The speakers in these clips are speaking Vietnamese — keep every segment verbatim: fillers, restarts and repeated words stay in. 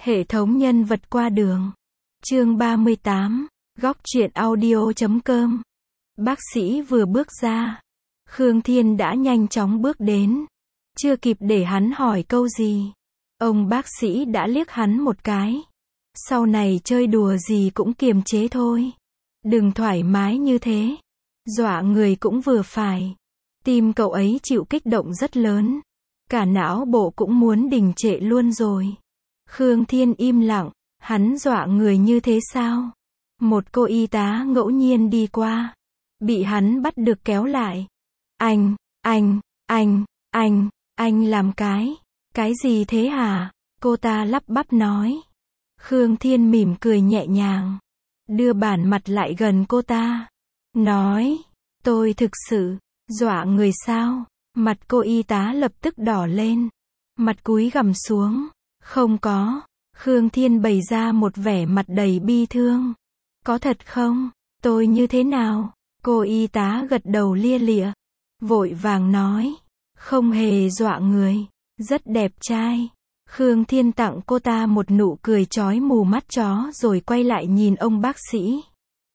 Hệ thống nhân vật qua đường. Chương ba mươi tám. Góc truyện audio chấm com. Bác sĩ vừa bước ra. Khương Thiên đã nhanh chóng bước đến. Chưa kịp để hắn hỏi câu gì. Ông bác sĩ đã liếc hắn một cái. Sau này chơi đùa gì cũng kiềm chế thôi. Đừng thoải mái như thế. Dọa người cũng vừa phải. Tim cậu ấy chịu kích động rất lớn. Cả não bộ cũng muốn đình trệ luôn rồi. Khương Thiên im lặng. Hắn dọa người như thế sao? Một cô y tá ngẫu nhiên đi qua. Bị hắn bắt được kéo lại. Anh, anh, anh, anh, anh làm cái. Cái gì thế hả? Cô ta lắp bắp nói. Khương Thiên mỉm cười nhẹ nhàng. Đưa bản mặt lại gần cô ta. Nói. Tôi thực sự. Dọa người sao? Mặt cô y tá lập tức đỏ lên. Mặt cúi gằm xuống. Không có. Khương Thiên bày ra một vẻ mặt đầy bi thương. Có thật không? Tôi như thế nào? Cô y tá gật đầu lia lịa. Vội vàng nói. Không hề dọa người. Rất đẹp trai. Khương Thiên tặng cô ta một nụ cười chói mù mắt chó rồi quay lại nhìn ông bác sĩ.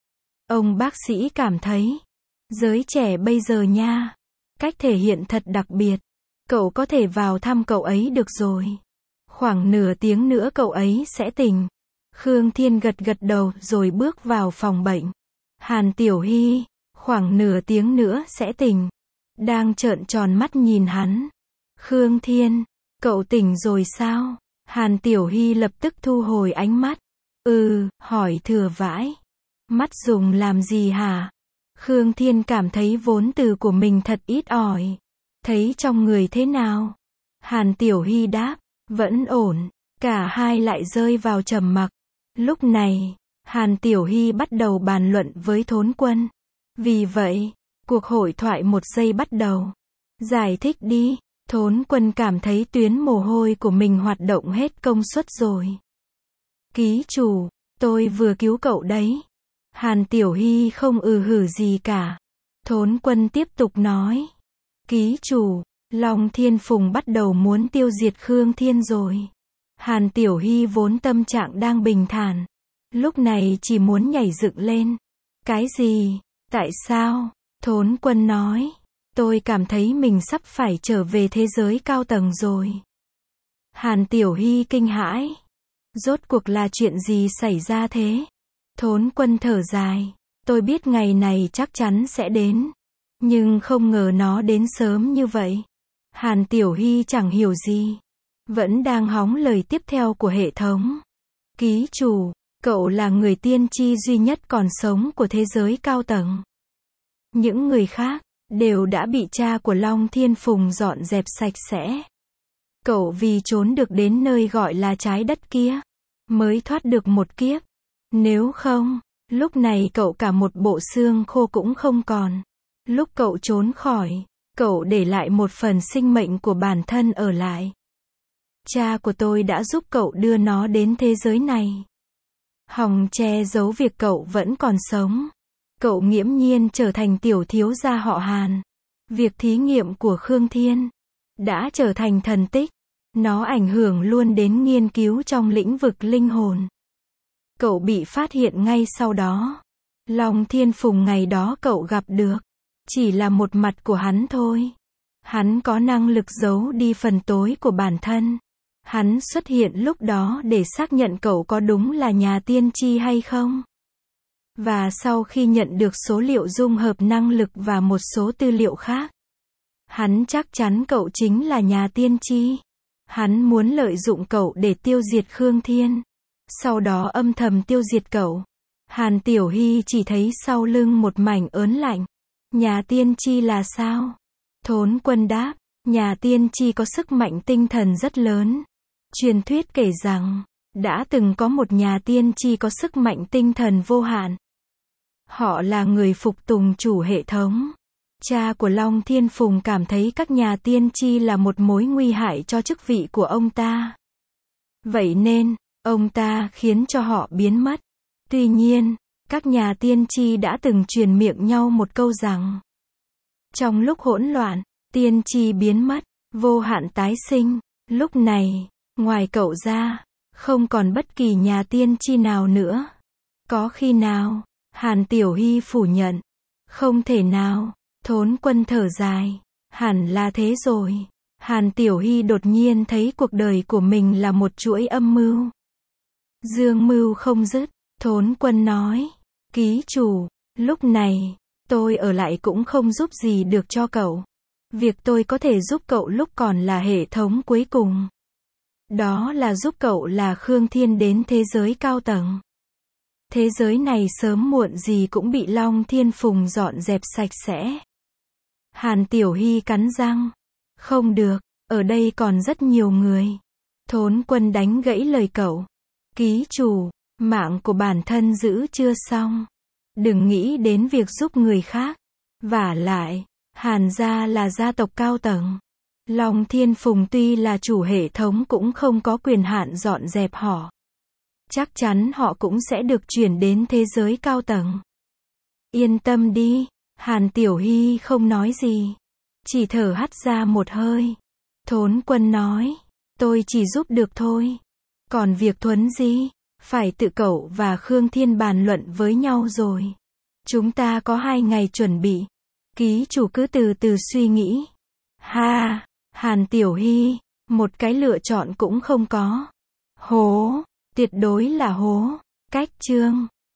Ông bác sĩ cảm thấy. Giới trẻ bây giờ nha. Cách thể hiện thật đặc biệt. Cậu có thể vào thăm cậu ấy được rồi. Khoảng nửa tiếng nữa cậu ấy sẽ tỉnh. Khương Thiên gật gật đầu rồi bước vào phòng bệnh. Hàn Tiểu Hy, khoảng nửa tiếng nữa sẽ tỉnh. Đang trợn tròn mắt nhìn hắn. Khương Thiên, cậu tỉnh rồi sao? Hàn Tiểu Hy lập tức thu hồi ánh mắt. Ừ, hỏi thừa vãi. Mắt dùng làm gì hả? Khương Thiên cảm thấy vốn từ của mình thật ít ỏi. Thấy trong người thế nào? Hàn Tiểu Hy đáp. Vẫn ổn. Cả hai lại rơi vào trầm mặc. Lúc này, Hàn Tiểu Hy bắt đầu bàn luận với Thốn Quân. Vì vậy, cuộc hội thoại một giây bắt đầu. Giải thích đi. Thốn Quân cảm thấy tuyến mồ hôi của mình hoạt động hết công suất rồi. Ký chủ, tôi vừa cứu cậu đấy. Hàn Tiểu Hy không ừ hử gì cả. Thốn Quân tiếp tục nói. Ký chủ, Long Thiên Phùng bắt đầu muốn tiêu diệt Khương Thiên rồi. Hàn Tiểu Hy vốn tâm trạng đang bình thản. Lúc này chỉ muốn nhảy dựng lên. Cái gì? Tại sao? Thốn Quân nói. Tôi cảm thấy mình sắp phải trở về thế giới cao tầng rồi. Hàn Tiểu Hy kinh hãi. Rốt cuộc là chuyện gì xảy ra thế? Thốn Quân thở dài. Tôi biết ngày này chắc chắn sẽ đến. Nhưng không ngờ nó đến sớm như vậy. Hàn Tiểu Hy chẳng hiểu gì. Vẫn đang hóng lời tiếp theo của hệ thống. Ký chủ, cậu là người tiên tri duy nhất còn sống của thế giới cao tầng. Những người khác, đều đã bị cha của Long Thiên Phùng dọn dẹp sạch sẽ. Cậu vì trốn được đến nơi gọi là trái đất kia, mới thoát được một kiếp. Nếu không, lúc này cậu cả một bộ xương khô cũng không còn. Lúc cậu trốn khỏi, cậu để lại một phần sinh mệnh của bản thân ở lại. Cha của tôi đã giúp cậu đưa nó đến thế giới này. Hòng che giấu việc cậu vẫn còn sống. Cậu nghiễm nhiên trở thành tiểu thiếu gia họ Hàn. Việc thí nghiệm của Khương Thiên đã trở thành thần tích. Nó ảnh hưởng luôn đến nghiên cứu trong lĩnh vực linh hồn. Cậu bị phát hiện ngay sau đó. Long Thiên Phùng ngày đó cậu gặp được. Chỉ là một mặt của hắn thôi. Hắn có năng lực giấu đi phần tối của bản thân. Hắn xuất hiện lúc đó để xác nhận cậu có đúng là nhà tiên tri hay không. Và sau khi nhận được số liệu dung hợp năng lực và một số tư liệu khác, hắn chắc chắn cậu chính là nhà tiên tri. Hắn muốn lợi dụng cậu để tiêu diệt Khương Thiên. Sau đó âm thầm tiêu diệt cậu. Hàn Tiểu Hy chỉ thấy sau lưng một mảnh ớn lạnh. Nhà tiên tri là sao? Thốn Quân đáp. Nhà tiên tri có sức mạnh tinh thần rất lớn. Truyền thuyết kể rằng, đã từng có một nhà tiên tri có sức mạnh tinh thần vô hạn. Họ là người phục tùng chủ hệ thống. Cha của Long Thiên Phùng cảm thấy các nhà tiên tri là một mối nguy hại cho chức vị của ông ta. Vậy nên, ông ta khiến cho họ biến mất. Tuy nhiên, các nhà tiên tri đã từng truyền miệng nhau một câu rằng, trong lúc hỗn loạn, tiên tri biến mất, vô hạn tái sinh. Lúc này, ngoài cậu ra, Không còn bất kỳ nhà tiên tri nào nữa. Có khi nào? Hàn Tiểu Hy phủ nhận. Không thể nào. Thốn Quân thở dài. Hẳn là thế rồi. Hàn Tiểu Hy đột nhiên thấy cuộc đời của mình là một chuỗi âm mưu. Dương mưu không dứt. Thốn Quân nói. Ký chủ, lúc này, tôi ở lại cũng không giúp gì được cho cậu. Việc tôi có thể giúp cậu lúc còn là hệ thống cuối cùng. Đó là giúp cậu là Khương Thiên đến thế giới cao tầng. Thế giới này sớm muộn gì cũng bị Long Thiên Phùng dọn dẹp sạch sẽ. Hàn Tiểu Hy cắn răng. Không được, ở đây còn rất nhiều người. Thốn Quân đánh gãy lời cậu. Ký chủ, mạng của bản thân giữ chưa xong. Đừng nghĩ đến việc giúp người khác. Vả lại, Hàn gia là gia tộc cao tầng. Long Thiên Phùng tuy là chủ hệ thống cũng không có quyền hạn dọn dẹp họ. Chắc chắn họ cũng sẽ được chuyển đến thế giới cao tầng. Yên tâm đi, Hàn Tiểu Hy không nói gì. Chỉ thở hắt ra một hơi. Thốn Quân nói, tôi chỉ giúp được thôi. Còn việc Thuấn Di, phải tự cậu và Khương Thiên bàn luận với nhau rồi. Chúng ta có hai ngày chuẩn bị. Ký chủ cứ từ từ suy nghĩ. Ha, Hàn Tiểu Hy, một cái lựa chọn cũng không có. Hố, tuyệt đối là hố. Cách chương